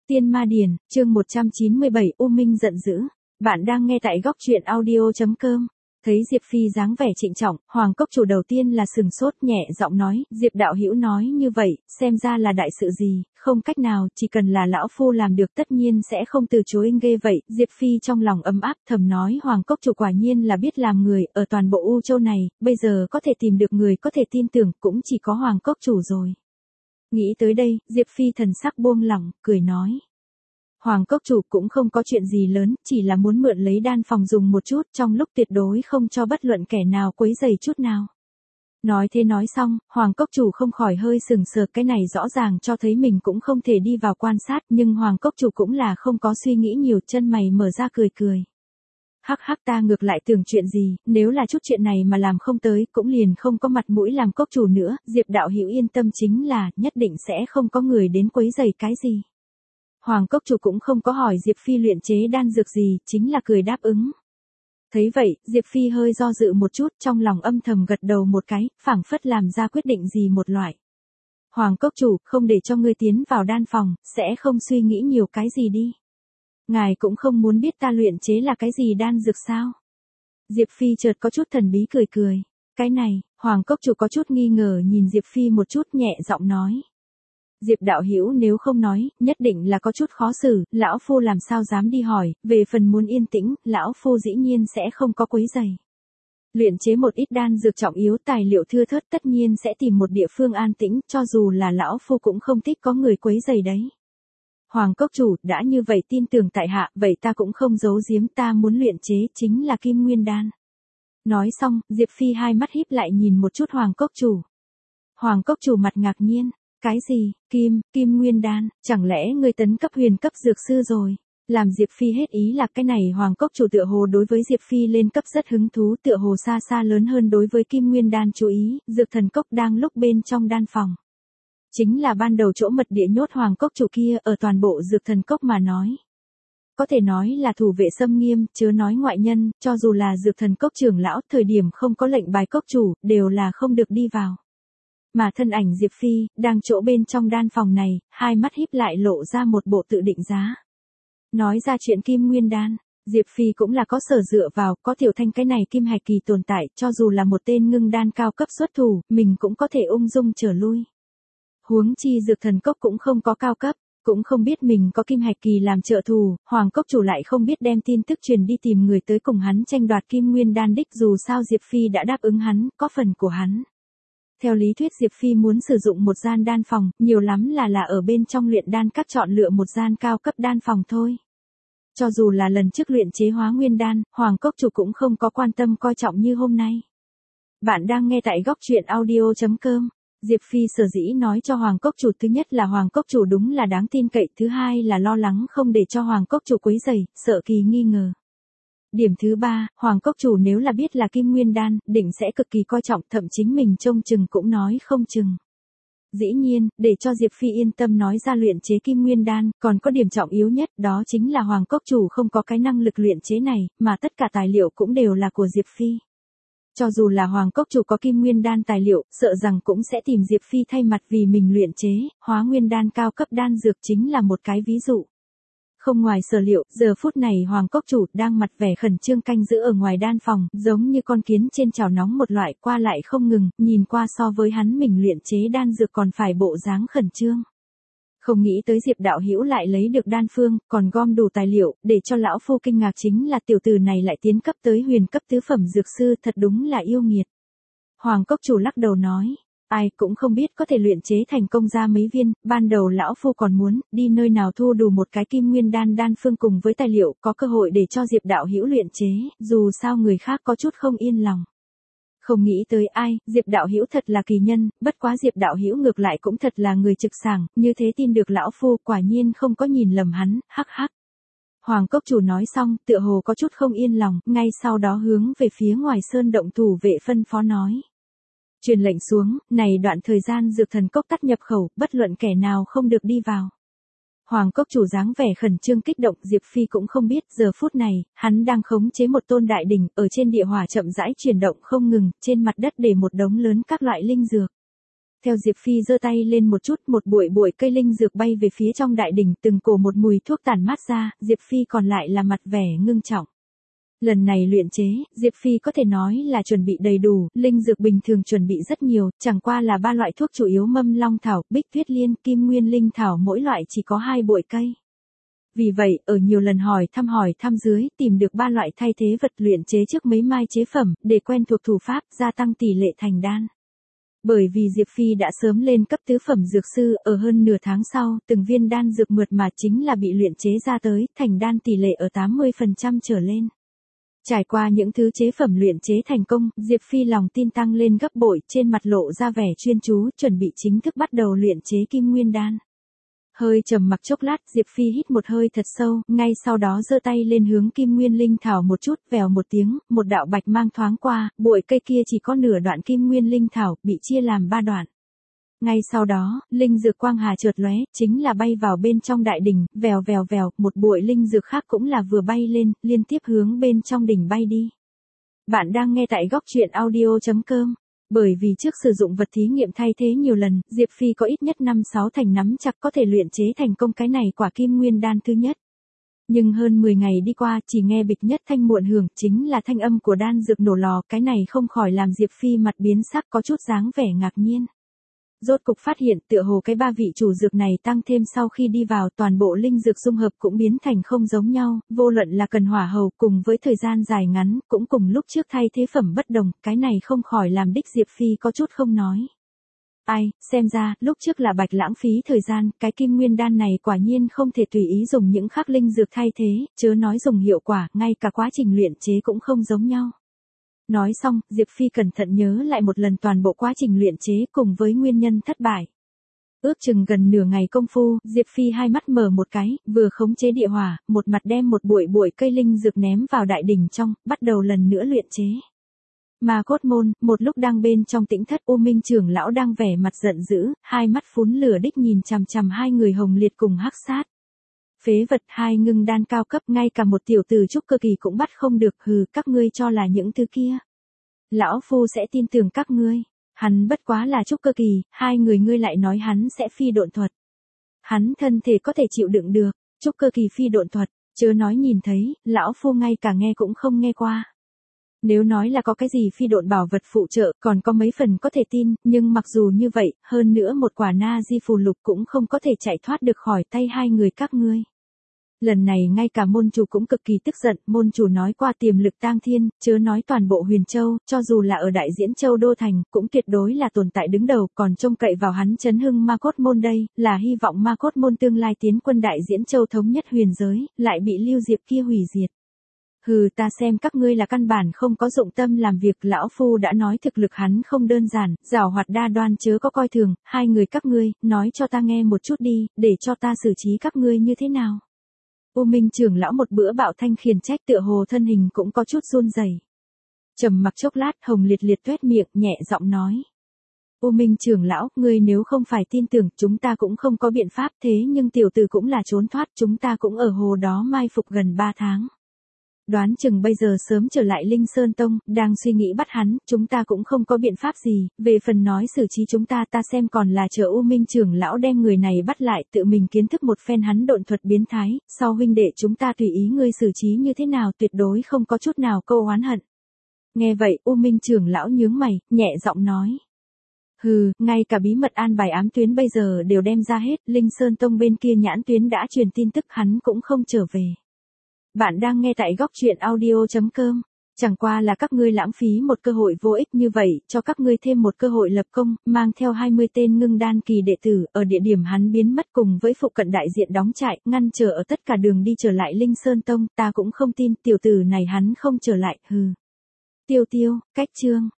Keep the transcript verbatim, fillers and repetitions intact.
Tiên Ma Điển, chương một trăm chín mươi bảy U Minh giận dữ. Bạn đang nghe tại góc truyện audio chấm com. Thấy Diệp Phi dáng vẻ trịnh trọng, Hoàng Cốc Chủ đầu tiên là sừng sốt, nhẹ giọng nói, Diệp đạo hữu nói như vậy, xem ra là đại sự gì, không cách nào, chỉ cần là lão phu làm được tất nhiên sẽ không từ chối. Ghê vậy, Diệp Phi trong lòng ấm áp thầm nói, Hoàng Cốc Chủ quả nhiên là biết làm người, ở toàn bộ U Châu này, bây giờ có thể tìm được người có thể tin tưởng cũng chỉ có Hoàng Cốc Chủ rồi. Nghĩ tới đây, Diệp Phi thần sắc buông lỏng, cười nói. Hoàng Cốc Chủ cũng không có chuyện gì lớn, chỉ là muốn mượn lấy đan phòng dùng một chút, trong lúc tuyệt đối không cho bất luận kẻ nào quấy rầy chút nào. Nói thế nói xong, Hoàng Cốc Chủ không khỏi hơi sừng sờ, cái này rõ ràng cho thấy mình cũng không thể đi vào quan sát, nhưng Hoàng Cốc Chủ cũng là không có suy nghĩ nhiều, chân mày mở ra cười cười. Hắc hắc, ta ngược lại tưởng chuyện gì, nếu là chút chuyện này mà làm không tới, cũng liền không có mặt mũi làm cốc chủ nữa, Diệp đạo hữu yên tâm, chính là, nhất định sẽ không có người đến quấy rầy cái gì. Hoàng Cốc Chủ cũng không có hỏi Diệp Phi luyện chế đan dược gì, chính là cười đáp ứng. Thấy vậy, Diệp Phi hơi do dự một chút, trong lòng âm thầm gật đầu một cái, phảng phất làm ra quyết định gì một loại. Hoàng Cốc Chủ, không để cho ngươi tiến vào đan phòng, sẽ không suy nghĩ nhiều cái gì đi. Ngài cũng không muốn biết ta luyện chế là cái gì đan dược sao? Diệp Phi chợt có chút thần bí cười cười. Cái này, Hoàng Cốc Chủ có chút nghi ngờ nhìn Diệp Phi một chút, nhẹ giọng nói. Diệp đạo hữu nếu không nói, nhất định là có chút khó xử, lão phu làm sao dám đi hỏi, về phần muốn yên tĩnh, lão phu dĩ nhiên sẽ không có quấy rầy. Luyện chế một ít đan dược trọng yếu, tài liệu thưa thớt, tất nhiên sẽ tìm một địa phương an tĩnh, cho dù là lão phu cũng không thích có người quấy rầy đấy. Hoàng Cốc Chủ, đã như vậy tin tưởng tại hạ, vậy ta cũng không giấu giếm, ta muốn luyện chế chính là Kim Nguyên Đan. Nói xong, Diệp Phi hai mắt híp lại nhìn một chút Hoàng Cốc Chủ. Hoàng Cốc Chủ mặt ngạc nhiên, cái gì, Kim, Kim Nguyên Đan, chẳng lẽ ngươi tấn cấp huyền cấp dược sư rồi? Làm Diệp Phi hết ý là cái này Hoàng Cốc Chủ tựa hồ đối với Diệp Phi lên cấp rất hứng thú, tựa hồ xa xa lớn hơn đối với Kim Nguyên Đan chú ý, dược thần cốc đang lúc bên trong đan phòng. Chính là ban đầu chỗ mật địa nhốt Hoàng Cốc Chủ kia, ở toàn bộ dược thần cốc mà nói. Có thể nói là thủ vệ xâm nghiêm, chớ nói ngoại nhân, cho dù là dược thần cốc trưởng lão, thời điểm không có lệnh bài cốc chủ, đều là không được đi vào. Mà thân ảnh Diệp Phi, đang chỗ bên trong đan phòng này, hai mắt híp lại lộ ra một bộ tự định giá. Nói ra chuyện Kim Nguyên Đan, Diệp Phi cũng là có sở dựa vào, có Tiểu Thanh cái này kim hạch kỳ tồn tại, cho dù là một tên ngưng đan cao cấp xuất thủ, mình cũng có thể ung dung trở lui. Huống chi dược thần cốc cũng không có cao cấp, cũng không biết mình có kim hạch kỳ làm trợ thủ, Hoàng Cốc Chủ lại không biết đem tin tức truyền đi tìm người tới cùng hắn tranh đoạt Kim Nguyên Đan đích, dù sao Diệp Phi đã đáp ứng hắn, có phần của hắn. Theo lý thuyết Diệp Phi muốn sử dụng một gian đan phòng, nhiều lắm là là ở bên trong luyện đan các chọn lựa một gian cao cấp đan phòng thôi. Cho dù là lần trước luyện chế Hóa Nguyên Đan, Hoàng Cốc Chủ cũng không có quan tâm coi trọng như hôm nay. Bạn đang nghe tại góc truyện audio chấm com. Diệp Phi sở dĩ nói cho Hoàng Cốc Chủ, thứ nhất là Hoàng Cốc Chủ đúng là đáng tin cậy, thứ hai là lo lắng không để cho Hoàng Cốc Chủ quấy rầy, sợ kỳ nghi ngờ. Điểm thứ ba, Hoàng Cốc Chủ nếu là biết là Kim Nguyên Đan, định sẽ cực kỳ coi trọng, thậm chính mình trông chừng cũng nói không chừng. Dĩ nhiên, để cho Diệp Phi yên tâm nói ra luyện chế Kim Nguyên Đan, còn có điểm trọng yếu nhất, đó chính là Hoàng Cốc Chủ không có cái năng lực luyện chế này, mà tất cả tài liệu cũng đều là của Diệp Phi. Cho dù là Hoàng Cốc Chủ có Kim Nguyên Đan tài liệu, sợ rằng cũng sẽ tìm Diệp Phi thay mặt vì mình luyện chế, Hóa Nguyên Đan cao cấp đan dược chính là một cái ví dụ. Không ngoài sở liệu, giờ phút này Hoàng Cốc Chủ đang mặt vẻ khẩn trương canh giữ ở ngoài đan phòng, giống như con kiến trên chảo nóng một loại, qua lại không ngừng, nhìn qua so với hắn mình luyện chế đan dược còn phải bộ dáng khẩn trương. Không nghĩ tới Diệp đạo hữu lại lấy được đan phương, còn gom đủ tài liệu, để cho lão phu kinh ngạc chính là tiểu tử này lại tiến cấp tới huyền cấp tứ phẩm dược sư, thật đúng là yêu nghiệt. Hoàng Cốc Chủ lắc đầu nói, ai cũng không biết có thể luyện chế thành công ra mấy viên, ban đầu lão phu còn muốn đi nơi nào thu đủ một cái Kim Nguyên Đan đan phương cùng với tài liệu, có cơ hội để cho Diệp đạo hữu luyện chế, dù sao người khác có chút không yên lòng. Không nghĩ tới ai, Diệp đạo hữu thật là kỳ nhân, bất quá Diệp đạo hữu ngược lại cũng thật là người trực sảng, như thế tin được lão phu, quả nhiên không có nhìn lầm hắn, hắc hắc. Hoàng Cốc Chủ nói xong, tựa hồ có chút không yên lòng, ngay sau đó hướng về phía ngoài sơn động thủ vệ phân phó nói. Truyền lệnh xuống, này đoạn thời gian dược thần cốc tắt nhập khẩu, bất luận kẻ nào không được đi vào. Hoàng Cốc Chủ dáng vẻ khẩn trương kích động, Diệp Phi cũng không biết, giờ phút này, hắn đang khống chế một tôn đại đỉnh, ở trên địa hỏa chậm rãi chuyển động không ngừng, trên mặt đất để một đống lớn các loại linh dược. Theo Diệp Phi giơ tay lên một chút, một bụi bụi cây linh dược bay về phía trong đại đình, từng cổ một mùi thuốc tản mát ra, Diệp Phi còn lại là mặt vẻ ngưng trọng. Lần này luyện chế, Diệp Phi có thể nói là chuẩn bị đầy đủ, linh dược bình thường chuẩn bị rất nhiều, chẳng qua là ba loại thuốc chủ yếu mâm long thảo, bích tuyết liên, kim nguyên linh thảo mỗi loại chỉ có hai bụi cây. Vì vậy, ở nhiều lần hỏi thăm hỏi thăm dưới, tìm được ba loại thay thế vật luyện chế trước mấy mai chế phẩm, để quen thuộc thủ pháp, gia tăng tỷ lệ thành đan. Bởi vì Diệp Phi đã sớm lên cấp tứ phẩm dược sư, ở hơn nửa tháng sau, từng viên đan dược mượt mà chính là bị luyện chế ra tới, thành đan tỷ lệ ở tám mươi phần trăm trở lên. Trải qua những thứ chế phẩm luyện chế thành công, Diệp Phi lòng tin tăng lên gấp bội, trên mặt lộ ra vẻ chuyên chú, chuẩn bị chính thức bắt đầu luyện chế kim nguyên đan. Hơi trầm mặc chốc lát, Diệp Phi hít một hơi thật sâu, ngay sau đó giơ tay lên hướng kim nguyên linh thảo một chút, vèo một tiếng, một đạo bạch mang thoáng qua, bụi cây kia chỉ có nửa đoạn kim nguyên linh thảo, bị chia làm ba đoạn. Ngay sau đó, linh dược quang hà chợt lóe, chính là bay vào bên trong đại đỉnh, vèo vèo vèo, một bụi linh dược khác cũng là vừa bay lên, liên tiếp hướng bên trong đỉnh bay đi. Bạn đang nghe tại góc truyện audio chấm com. Bởi vì trước sử dụng vật thí nghiệm thay thế nhiều lần, Diệp Phi có ít nhất năm sáu thành nắm chắc có thể luyện chế thành công cái này quả kim nguyên đan thứ nhất. Nhưng hơn mười ngày đi qua, chỉ nghe bịch nhất thanh muộn hưởng, chính là thanh âm của đan dược nổ lò, cái này không khỏi làm Diệp Phi mặt biến sắc, có chút dáng vẻ ngạc nhiên. Rốt cục phát hiện tựa hồ cái ba vị chủ dược này tăng thêm sau khi đi vào, toàn bộ linh dược dung hợp cũng biến thành không giống nhau, vô luận là cần hỏa hầu cùng với thời gian dài ngắn, cũng cùng lúc trước thay thế phẩm bất đồng, cái này không khỏi làm đích Diệp Phi có chút không nói. Ai, xem ra, lúc trước là bạch lãng phí thời gian, cái kim nguyên đan này quả nhiên không thể tùy ý dùng những khắc linh dược thay thế, chớ nói dùng hiệu quả, ngay cả quá trình luyện chế cũng không giống nhau. Nói xong, Diệp Phi cẩn thận nhớ lại một lần toàn bộ quá trình luyện chế cùng với nguyên nhân thất bại. Ước chừng gần nửa ngày công phu, Diệp Phi hai mắt mở một cái, vừa khống chế địa hỏa, một mặt đem một bụi bụi cây linh dược ném vào đại đỉnh trong, bắt đầu lần nữa luyện chế. Ma Cốt Môn, một lúc đang bên trong tĩnh thất, U Minh trưởng lão đang vẻ mặt giận dữ, hai mắt phún lửa đích nhìn chằm chằm hai người Hồng Liệt cùng Hắc Sát. Phế vật, hai ngưng đan cao cấp, ngay cả một tiểu tử trúc cơ kỳ cũng bắt không được, hừ, các ngươi cho là những thứ kia. Lão phu sẽ tin tưởng các ngươi, hắn bất quá là trúc cơ kỳ, hai người ngươi lại nói hắn sẽ phi độn thuật. Hắn thân thể có thể chịu đựng được, trúc cơ kỳ phi độn thuật, chớ nói nhìn thấy, lão phu ngay cả nghe cũng không nghe qua. Nếu nói là có cái gì phi độn bảo vật phụ trợ, còn có mấy phần có thể tin, nhưng mặc dù như vậy, hơn nữa một quả na di phù lục cũng không có thể chạy thoát được khỏi tay hai người các ngươi. Lần này ngay cả môn chủ cũng cực kỳ tức giận, môn chủ nói qua tiềm lực tang thiên, chớ nói toàn bộ Huyền Châu, cho dù là ở Đại Diễn Châu Đô Thành, cũng tuyệt đối là tồn tại đứng đầu, còn trông cậy vào hắn chấn hưng Ma Cốt Môn đây, là hy vọng Ma Cốt Môn tương lai tiến quân Đại Diễn Châu thống nhất huyền giới, lại bị Lưu Diệp kia hủy diệt. Hừ, ta xem các ngươi là căn bản không có dụng tâm làm việc, lão phu đã nói thực lực hắn không đơn giản, giảo hoạt đa đoan chớ có coi thường, hai người các ngươi, nói cho ta nghe một chút đi, để cho ta xử trí các ngươi như thế nào. U Minh trưởng lão một bữa bạo thanh khiển trách, tựa hồ thân hình cũng có chút run rẩy. Trầm mặc chốc lát, Hồng Liệt liệt tuét miệng, nhẹ giọng nói. U Minh trưởng lão, ngươi nếu không phải tin tưởng, chúng ta cũng không có biện pháp, thế nhưng tiểu tử cũng là trốn thoát, chúng ta cũng ở hồ đó mai phục gần ba tháng. Đoán chừng bây giờ sớm trở lại Linh Sơn Tông, đang suy nghĩ bắt hắn, chúng ta cũng không có biện pháp gì, về phần nói xử trí chúng ta ta xem còn là chờ U Minh trưởng lão đem người này bắt lại, tự mình kiến thức một phen hắn độn thuật biến thái, sau huynh đệ chúng ta tùy ý ngươi xử trí như thế nào, tuyệt đối không có chút nào câu oán hận. Nghe vậy, U Minh trưởng lão nhướng mày, nhẹ giọng nói. Hừ, ngay cả bí mật an bài ám tuyến bây giờ đều đem ra hết, Linh Sơn Tông bên kia nhãn tuyến đã truyền tin tức hắn cũng không trở về. Bạn đang nghe tại góc truyện audio chấm com. Chẳng qua là các ngươi lãng phí một cơ hội vô ích như vậy, cho các ngươi thêm một cơ hội lập công, mang theo hai mươi tên ngưng đan kỳ đệ tử, ở địa điểm hắn biến mất cùng với phụ cận đại diện đóng trại, ngăn trở ở tất cả đường đi trở lại Linh Sơn Tông, ta cũng không tin, tiểu tử này hắn không trở lại, hừ. Tiêu tiêu, cách chương.